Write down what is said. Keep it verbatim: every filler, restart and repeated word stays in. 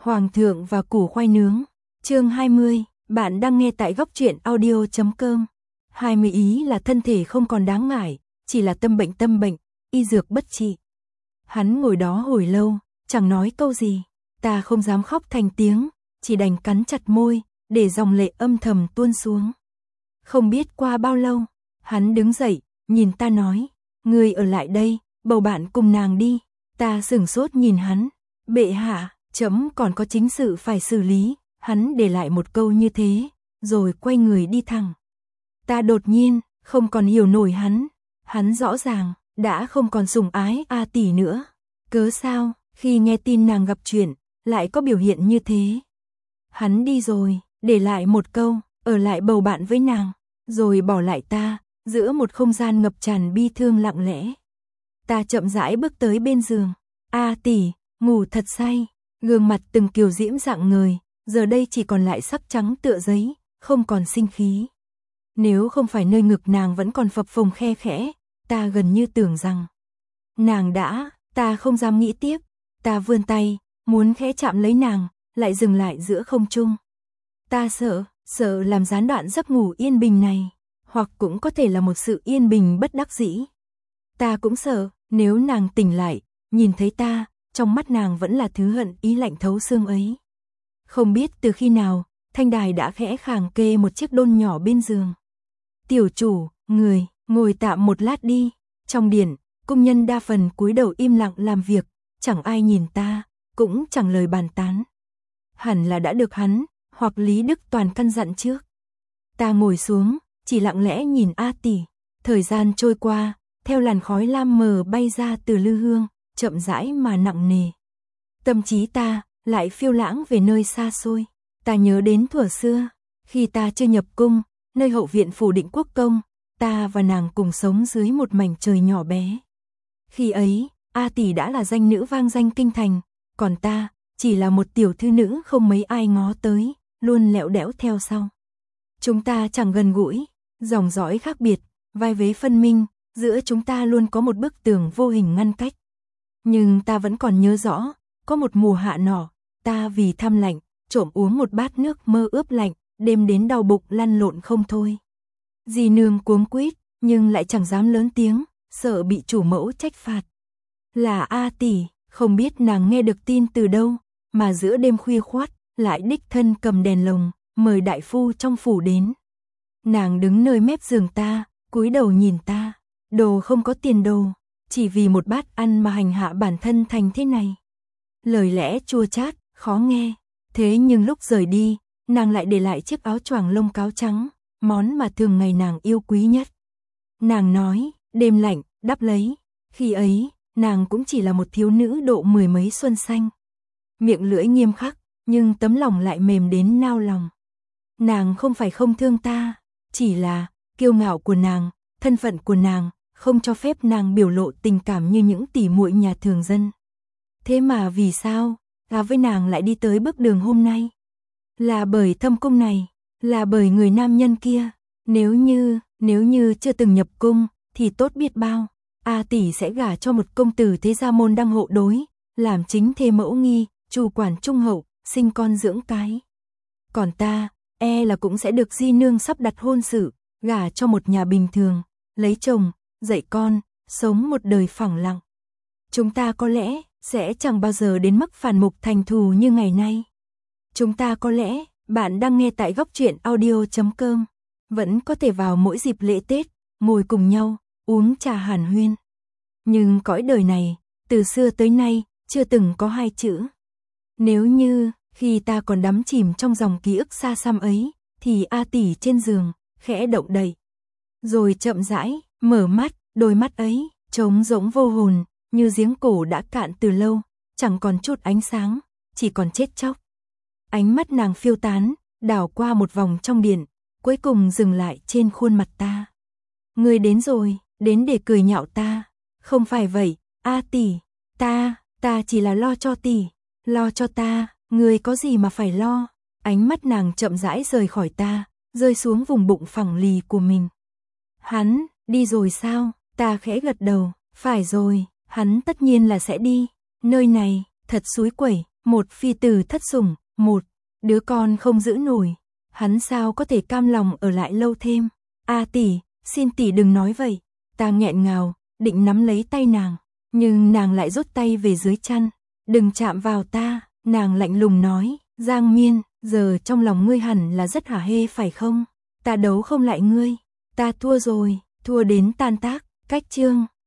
Hoàng thượng và củ khoai nướng. Chương hai mươi, bạn đang nghe tại góc truyện audio chấm com. hai mươi ý là thân thể không còn đáng ngại, chỉ là tâm bệnh tâm bệnh, y dược bất trị. Hắn ngồi đó hồi lâu, chẳng nói câu gì, ta không dám khóc thành tiếng, chỉ đành cắn chặt môi, để dòng lệ âm thầm tuôn xuống. Không biết qua bao lâu, hắn đứng dậy, nhìn ta nói, ngươi ở lại đây, bầu bạn cùng nàng đi. Ta sửng sốt nhìn hắn, bệ hạ, trẫm còn có chính sự phải xử lý. Hắn để lại một câu như thế, rồi quay người đi thẳng. Ta đột nhiên, không còn hiểu nổi hắn, hắn rõ ràng, đã không còn sủng ái A tỷ nữa. Cớ sao, khi nghe tin nàng gặp chuyện, lại có biểu hiện như thế. Hắn đi rồi, để lại một câu, ở lại bầu bạn với nàng, rồi bỏ lại ta, giữa một không gian ngập tràn bi thương lặng lẽ. Ta chậm rãi bước tới bên giường, A tỷ, ngủ thật say, gương mặt từng kiều diễm rạng ngời, giờ đây chỉ còn lại sắc trắng tựa giấy, không còn sinh khí. Nếu không phải nơi ngực nàng vẫn còn phập phồng khe khẽ, ta gần như tưởng rằng nàng đã, ta không dám nghĩ tiếp. Ta vươn tay, muốn khẽ chạm lấy nàng, lại dừng lại giữa không trung. Ta sợ, sợ làm gián đoạn giấc ngủ yên bình này, hoặc cũng có thể là một sự yên bình bất đắc dĩ. Ta cũng sợ, nếu nàng tỉnh lại, nhìn thấy ta, trong mắt nàng vẫn là thứ hận ý lạnh thấu xương ấy. Không biết từ khi nào, thanh đài đã khẽ khàng kê một chiếc đôn nhỏ bên giường. Tiểu chủ, người, ngồi tạm một lát đi. Trong điện, cung nhân đa phần cúi đầu im lặng làm việc, chẳng ai nhìn ta, cũng chẳng lời bàn tán. Hẳn là đã được hắn, hoặc Lý Đức Toàn căn dặn trước. Ta ngồi xuống, chỉ lặng lẽ nhìn A tỷ. Thời gian trôi qua, theo làn khói lam mờ bay ra từ lư hương, chậm rãi mà nặng nề. Tâm trí ta lại phiêu lãng về nơi xa xôi. Ta nhớ đến thuở xưa, khi ta chưa nhập cung, nơi hậu viện phủ Định Quốc công, ta và nàng cùng sống dưới một mảnh trời nhỏ bé. Khi ấy, A tỷ đã là danh nữ vang danh kinh thành, còn ta chỉ là một tiểu thư nữ không mấy ai ngó tới, luôn lẹo đẽo theo sau. Chúng ta chẳng gần gũi, dòng dõi khác biệt, vai vế phân minh, giữa chúng ta luôn có một bức tường vô hình ngăn cách. Nhưng ta vẫn còn nhớ rõ, có một mùa hạ nọ, ta vì tham lạnh, trộm uống một bát nước mơ ướp lạnh, đêm đến đau bụng lăn lộn không thôi. Dì nương cuống quýt, nhưng lại chẳng dám lớn tiếng, sợ bị chủ mẫu trách phạt. Là A tỷ, không biết nàng nghe được tin từ đâu, mà giữa đêm khuya khoắt, lại đích thân cầm đèn lồng, mời đại phu trong phủ đến. Nàng đứng nơi mép giường ta, cúi đầu nhìn ta, đồ không có tiền đồ, chỉ vì một bát ăn mà hành hạ bản thân thành thế này. Lời lẽ chua chát, khó nghe, thế nhưng lúc rời đi, nàng lại để lại chiếc áo choàng lông cáo trắng, món mà thường ngày nàng yêu quý nhất. Nàng nói, đêm lạnh, đắp lấy, khi ấy, nàng cũng chỉ là một thiếu nữ độ mười mấy xuân xanh. Miệng lưỡi nghiêm khắc, nhưng tấm lòng lại mềm đến nao lòng. Nàng không phải không thương ta, chỉ là, kiêu ngạo của nàng, thân phận của nàng, không cho phép nàng biểu lộ tình cảm như những tỷ muội nhà thường dân. Thế mà vì sao, ta với nàng lại đi tới bước đường hôm nay? Là bởi thâm cung này, là bởi người nam nhân kia. Nếu như, nếu như chưa từng nhập cung, thì tốt biết bao. A tỷ sẽ gả cho một công tử thế gia môn đăng hộ đối, làm chính thê mẫu nghi, chủ quản trung hậu, sinh con dưỡng cái. Còn ta, e là cũng sẽ được di nương sắp đặt hôn sự, gả cho một nhà bình thường, lấy chồng, dạy con, sống một đời phẳng lặng. Chúng ta có lẽ sẽ chẳng bao giờ đến mức phản mục thành thù như ngày nay. Chúng ta có lẽ, bạn đang nghe tại góc truyện audio chấm com, vẫn có thể vào mỗi dịp lễ Tết, ngồi cùng nhau, uống trà hàn huyên. Nhưng cõi đời này, từ xưa tới nay, chưa từng có hai chữ. Nếu như, khi ta còn đắm chìm trong dòng ký ức xa xăm ấy, thì A tỷ trên giường, khẽ động đậy. Rồi chậm rãi, mở mắt, đôi mắt ấy, trống rỗng vô hồn, như giếng cổ đã cạn từ lâu, chẳng còn chút ánh sáng, chỉ còn chết chóc. Ánh mắt nàng phiêu tán, đảo qua một vòng trong điện, cuối cùng dừng lại trên khuôn mặt ta. Ngươi đến rồi, đến để cười nhạo ta. Không phải vậy, A tỷ, ta, ta chỉ là lo cho tỷ, lo cho ta, ngươi có gì mà phải lo. Ánh mắt nàng chậm rãi rời khỏi ta, rơi xuống vùng bụng phẳng lì của mình. Hắn, đi rồi sao? Ta khẽ gật đầu, phải rồi, hắn tất nhiên là sẽ đi. Nơi này, thật xúi quẩy, Một phi tử thất sủng, một đứa con không giữ nổi, hắn sao có thể cam lòng ở lại lâu thêm. A tỷ, xin tỷ đừng nói vậy. Ta nghẹn ngào, định nắm lấy tay nàng, nhưng nàng lại rút tay về dưới chăn. Đừng chạm vào ta, nàng lạnh lùng nói. Giang Miên, giờ trong lòng ngươi hẳn là rất hả hê phải không? Ta đấu không lại ngươi, ta thua rồi, thua đến tan tác. Cách chương